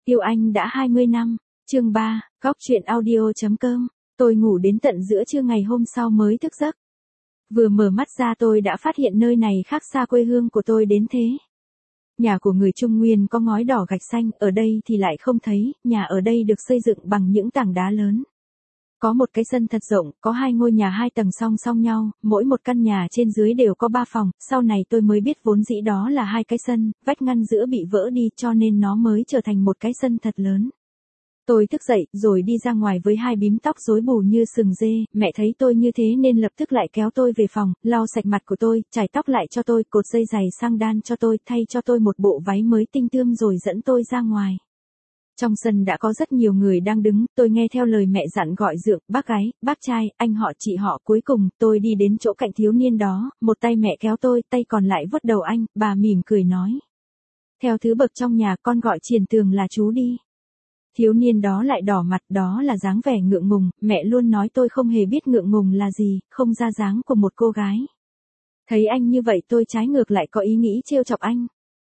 Yêu anh đã 20 năm, chương 3, góc chuyện audio.com, tôi ngủ đến tận giữa trưa ngày hôm sau mới thức giấc. Vừa mở mắt ra tôi đã phát hiện nơi này khác xa quê hương của tôi đến thế. Nhà của người Trung Nguyên có ngói đỏ gạch xanh, ở đây thì lại không thấy, nhà ở đây được xây dựng bằng những tảng đá lớn. Có một cái sân thật rộng, có 2 ngôi nhà 2 tầng song song nhau, mỗi một căn nhà trên dưới đều có 3 phòng, sau này tôi mới biết vốn dĩ đó là 2 cái sân, vách ngăn giữa bị vỡ đi cho nên nó mới trở thành một cái sân thật lớn. Tôi thức dậy, rồi đi ra ngoài với 2 bím tóc rối bù như sừng dê, mẹ thấy tôi như thế nên lập tức lại kéo tôi về phòng, lau sạch mặt của tôi, chải tóc lại cho tôi, cột dây giày sang đan cho tôi, thay cho tôi một bộ váy mới tinh tươm rồi dẫn tôi ra ngoài. Trong sân đã có rất nhiều người đang đứng, tôi nghe theo lời mẹ dặn gọi dượng, bác gái, bác trai, anh họ chị họ. Cuối cùng, tôi đi đến chỗ cạnh thiếu niên đó, một tay mẹ kéo tôi, tay còn lại vuốt đầu anh, bà mỉm cười nói. Theo thứ bậc trong nhà, con gọi Triền Tường là chú đi. Thiếu niên đó lại đỏ mặt, đó là dáng vẻ ngượng ngùng, mẹ luôn nói tôi không hề biết ngượng ngùng là gì, không ra dáng của một cô gái. Thấy anh như vậy tôi trái ngược lại có ý nghĩ trêu chọc anh.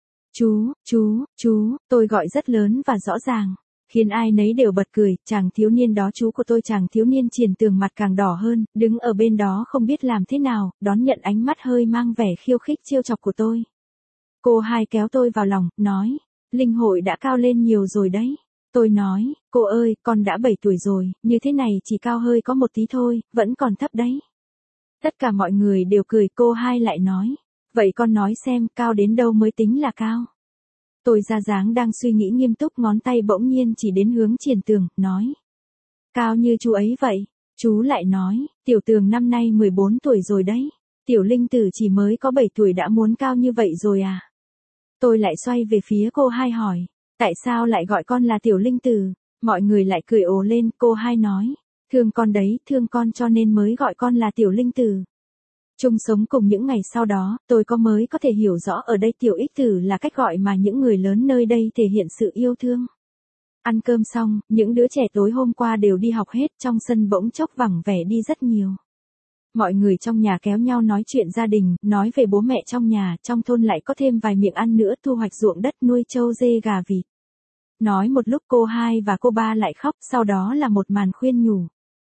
Chú, tôi gọi rất lớn và rõ ràng, khiến ai nấy đều bật cười. Chàng thiếu niên đó chú của tôi, chàng thiếu niên Triền Tường mặt càng đỏ hơn, đứng ở bên đó không biết làm thế nào, đón nhận ánh mắt hơi mang vẻ khiêu khích trêu chọc của tôi. Cô Hai kéo tôi vào lòng, nói, Linh Hội đã cao lên nhiều rồi đấy. Tôi nói, cô ơi, con đã 7 tuổi rồi, như thế này chỉ cao hơi có một tí thôi, vẫn còn thấp đấy. Tất cả mọi người đều cười, cô Hai lại nói, vậy con nói xem, cao đến đâu mới tính là cao? Tôi ra dáng đang suy nghĩ nghiêm túc, ngón tay bỗng nhiên chỉ đến hướng Triền Tường, nói. Cao như chú ấy vậy. Chú lại nói, Tiểu Tường năm nay 14 tuổi rồi đấy. Tiểu Linh Tử chỉ mới có 7 tuổi đã muốn cao như vậy rồi à? Tôi lại xoay về phía cô Hai hỏi, tại sao lại gọi con là Tiểu Linh Tử? Mọi người lại cười ồ lên, cô Hai nói, thương con đấy, thương con cho nên mới gọi con là Tiểu Linh Tử. Chung sống cùng những ngày sau đó, tôi mới có thể hiểu rõ ở đây Tiểu Ích Tử là cách gọi mà những người lớn nơi đây thể hiện sự yêu thương. Ăn cơm xong, những đứa trẻ tối hôm qua đều đi học hết, trong sân bỗng chốc vắng vẻ đi rất nhiều. Mọi người trong nhà kéo nhau nói chuyện gia đình, nói về bố mẹ trong nhà, trong thôn lại có thêm vài miệng ăn nữa, thu hoạch ruộng đất, nuôi trâu dê gà vịt. Nói một lúc cô Hai và cô Ba lại khóc, sau đó là một màn khuyên nhủ.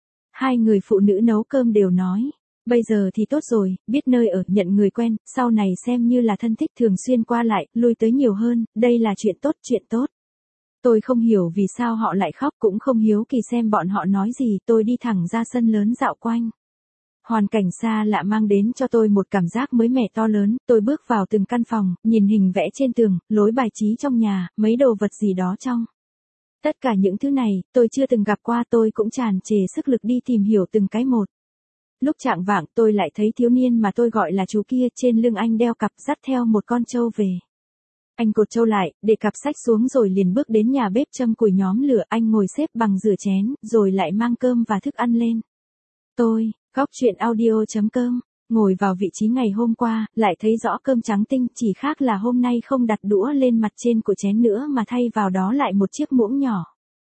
2 người phụ nữ nấu cơm đều nói. Bây giờ thì tốt rồi, biết nơi ở, nhận người quen, sau này xem như là thân thích, thường xuyên qua lại, lui tới nhiều hơn, đây là chuyện tốt. Tôi không hiểu vì sao họ lại khóc, cũng không hiếu kỳ xem bọn họ nói gì, tôi đi thẳng ra sân lớn dạo quanh. Hoàn cảnh xa lạ mang đến cho tôi một cảm giác mới mẻ to lớn, tôi bước vào từng căn phòng, nhìn hình vẽ trên tường, lối bài trí trong nhà, mấy đồ vật gì đó trong. Tất cả những thứ này, tôi chưa từng gặp qua, tôi cũng tràn trề sức lực đi tìm hiểu từng cái một. Lúc chạng vạng tôi lại thấy thiếu niên mà tôi gọi là chú kia, trên lưng anh đeo cặp, dắt theo một con trâu về. Anh cột trâu lại, để cặp sách xuống rồi liền bước đến nhà bếp châm củi nhóm lửa, anh ngồi xếp bằng rửa chén, rồi lại mang cơm và thức ăn lên. Tôi, góc chuyện audio.com, ngồi vào vị trí ngày hôm qua, lại thấy rõ cơm trắng tinh, chỉ khác là hôm nay không đặt đũa lên mặt trên của chén nữa mà thay vào đó lại một chiếc muỗng nhỏ.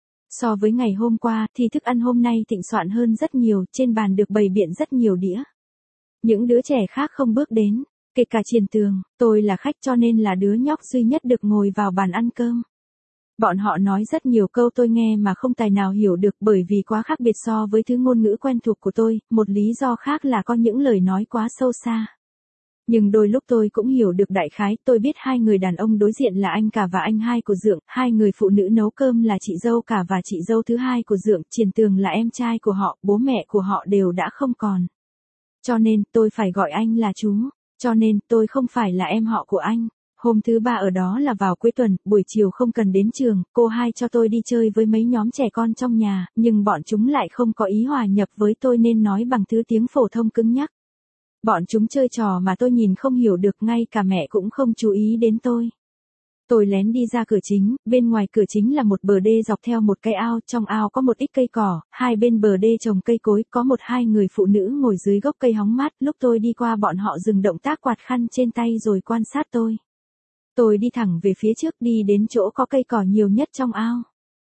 So với ngày hôm qua thì thức ăn hôm nay thịnh soạn hơn rất nhiều, trên bàn được bày biện rất nhiều đĩa. Những đứa trẻ khác không bước đến, kể cả Triền Tường, tôi là khách cho nên là đứa nhóc duy nhất được ngồi vào bàn ăn cơm. Bọn họ nói rất nhiều câu tôi nghe mà không tài nào hiểu được bởi vì quá khác biệt so với thứ ngôn ngữ quen thuộc của tôi, một lý do khác là có những lời nói quá sâu xa. Nhưng đôi lúc tôi cũng hiểu được đại khái, tôi biết 2 người đàn ông đối diện là anh cả và anh hai của dượng, 2 người phụ nữ nấu cơm là chị dâu cả và chị dâu thứ hai của dượng, Triền Tường là em trai của họ, bố mẹ của họ đều đã không còn. Cho nên, tôi phải gọi anh là chú, cho nên, tôi không phải là em họ của anh. Hôm thứ 3 ở đó là vào cuối tuần, buổi chiều không cần đến trường, cô Hai cho tôi đi chơi với mấy nhóm trẻ con trong nhà, nhưng bọn chúng lại không có ý hòa nhập với tôi nên nói bằng thứ tiếng phổ thông cứng nhắc. Bọn chúng chơi trò mà tôi nhìn không hiểu được, ngay cả mẹ cũng không chú ý đến tôi. Tôi lén đi ra cửa chính, bên ngoài cửa chính là một bờ đê dọc theo một cái ao, trong ao có một ít cây cỏ, 2 bên bờ đê trồng cây cối, có 1-2 người phụ nữ ngồi dưới gốc cây hóng mát, lúc tôi đi qua bọn họ dừng động tác quạt khăn trên tay rồi quan sát tôi. Tôi đi thẳng về phía trước, đi đến chỗ có cây cỏ nhiều nhất trong ao.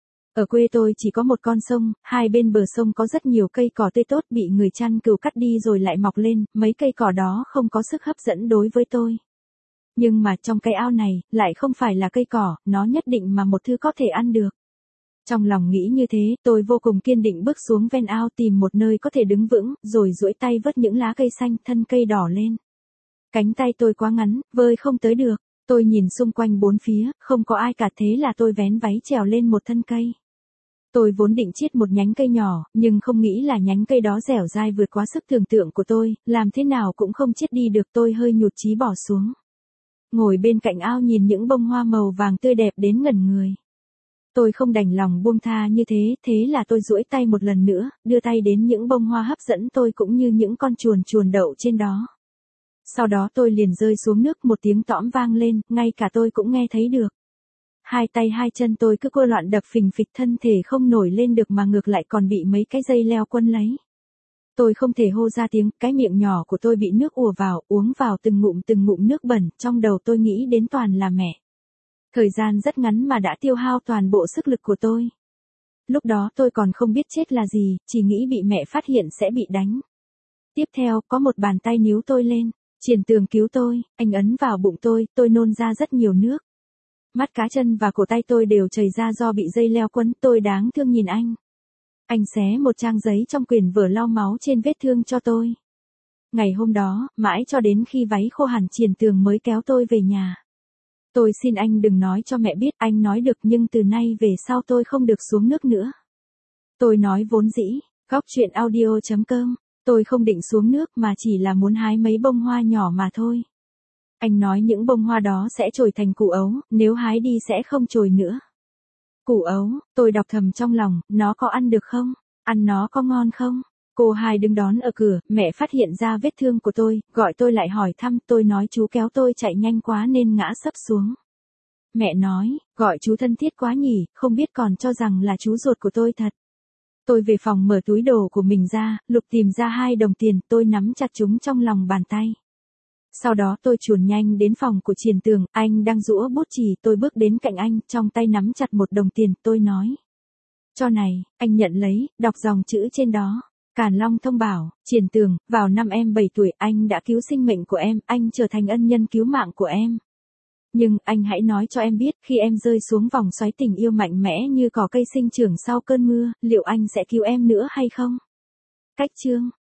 Ở quê tôi chỉ có một con sông, 2 bên bờ sông có rất nhiều cây cỏ tươi tốt bị người chăn cừu cắt đi rồi lại mọc lên, mấy cây cỏ đó không có sức hấp dẫn đối với tôi. Nhưng mà trong cái ao này, lại không phải là cây cỏ, nó nhất định mà một thứ có thể ăn được. Trong lòng nghĩ như thế, tôi vô cùng kiên định bước xuống ven ao tìm một nơi có thể đứng vững, rồi duỗi tay vớt những lá cây xanh thân cây đỏ lên. Cánh tay tôi quá ngắn, vơi không tới được. Tôi nhìn xung quanh bốn phía, không có ai cả thế là tôi vén váy trèo lên một thân cây. Tôi vốn định chiết một nhánh cây nhỏ, nhưng không nghĩ là nhánh cây đó dẻo dai vượt quá sức tưởng tượng của tôi, làm thế nào cũng không chiết đi được, tôi hơi nhụt chí bỏ xuống. Ngồi bên cạnh ao nhìn những bông hoa màu vàng tươi đẹp đến ngẩn người. Tôi không đành lòng buông tha như thế, thế là tôi duỗi tay một lần nữa, đưa tay đến những bông hoa hấp dẫn tôi cũng như những con chuồn chuồn đậu trên đó. Sau đó tôi liền rơi xuống nước, một tiếng tõm vang lên, ngay cả tôi cũng nghe thấy được. Hai tay hai chân tôi cứ cua loạn đập phình phịch, thân thể không nổi lên được mà ngược lại còn bị mấy cái dây leo quấn lấy. Tôi không thể hô ra tiếng, cái miệng nhỏ của tôi bị nước ùa vào, uống vào từng ngụm nước bẩn, trong đầu tôi nghĩ đến toàn là mẹ. Thời gian rất ngắn mà đã tiêu hao toàn bộ sức lực của tôi. Lúc đó tôi còn không biết chết là gì, chỉ nghĩ bị mẹ phát hiện sẽ bị đánh. Tiếp theo, có một bàn tay níu tôi lên. Triển Tường cứu tôi, anh ấn vào bụng tôi nôn ra rất nhiều nước. Mắt cá chân và cổ tay tôi đều chảy ra do bị dây leo quấn, tôi đáng thương nhìn anh. Anh xé một trang giấy trong quyển vở lau máu trên vết thương cho tôi. Ngày hôm đó, mãi cho đến khi váy khô hẳn Triển Tường mới kéo tôi về nhà. Tôi xin anh đừng nói cho mẹ biết, anh nói được nhưng từ nay về sau tôi không được xuống nước nữa. Tôi nói vốn dĩ, góc chuyện audio.com, tôi không định xuống nước mà chỉ là muốn hái mấy bông hoa nhỏ mà thôi. Anh nói những bông hoa đó sẽ trồi thành củ ấu, nếu hái đi sẽ không trồi nữa. Củ ấu, tôi đọc thầm trong lòng, nó có ăn được không? Ăn nó có ngon không? Cô hai đứng đón ở cửa, mẹ phát hiện ra vết thương của tôi, gọi tôi lại hỏi thăm, tôi nói chú kéo tôi chạy nhanh quá nên ngã sấp xuống. Mẹ nói, gọi chú thân thiết quá nhỉ, không biết còn cho rằng là chú ruột của tôi thật. Tôi về phòng mở túi đồ của mình ra, lục tìm ra 2 đồng tiền, tôi nắm chặt chúng trong lòng bàn tay. Sau đó tôi chuồn nhanh đến phòng của Triển Tường, anh đang giũa bút chì, tôi bước đến cạnh anh, trong tay nắm chặt 1 đồng tiền, tôi nói. Cho này, anh nhận lấy, đọc dòng chữ trên đó. Càn Long thông bảo, Triển Tường, vào năm em 7 tuổi, anh đã cứu sinh mệnh của em, anh trở thành ân nhân cứu mạng của em. Nhưng, anh hãy nói cho em biết, khi em rơi xuống vòng xoáy tình yêu mạnh mẽ như cỏ cây sinh trưởng sau cơn mưa, liệu anh sẽ cứu em nữa hay không? Cách chương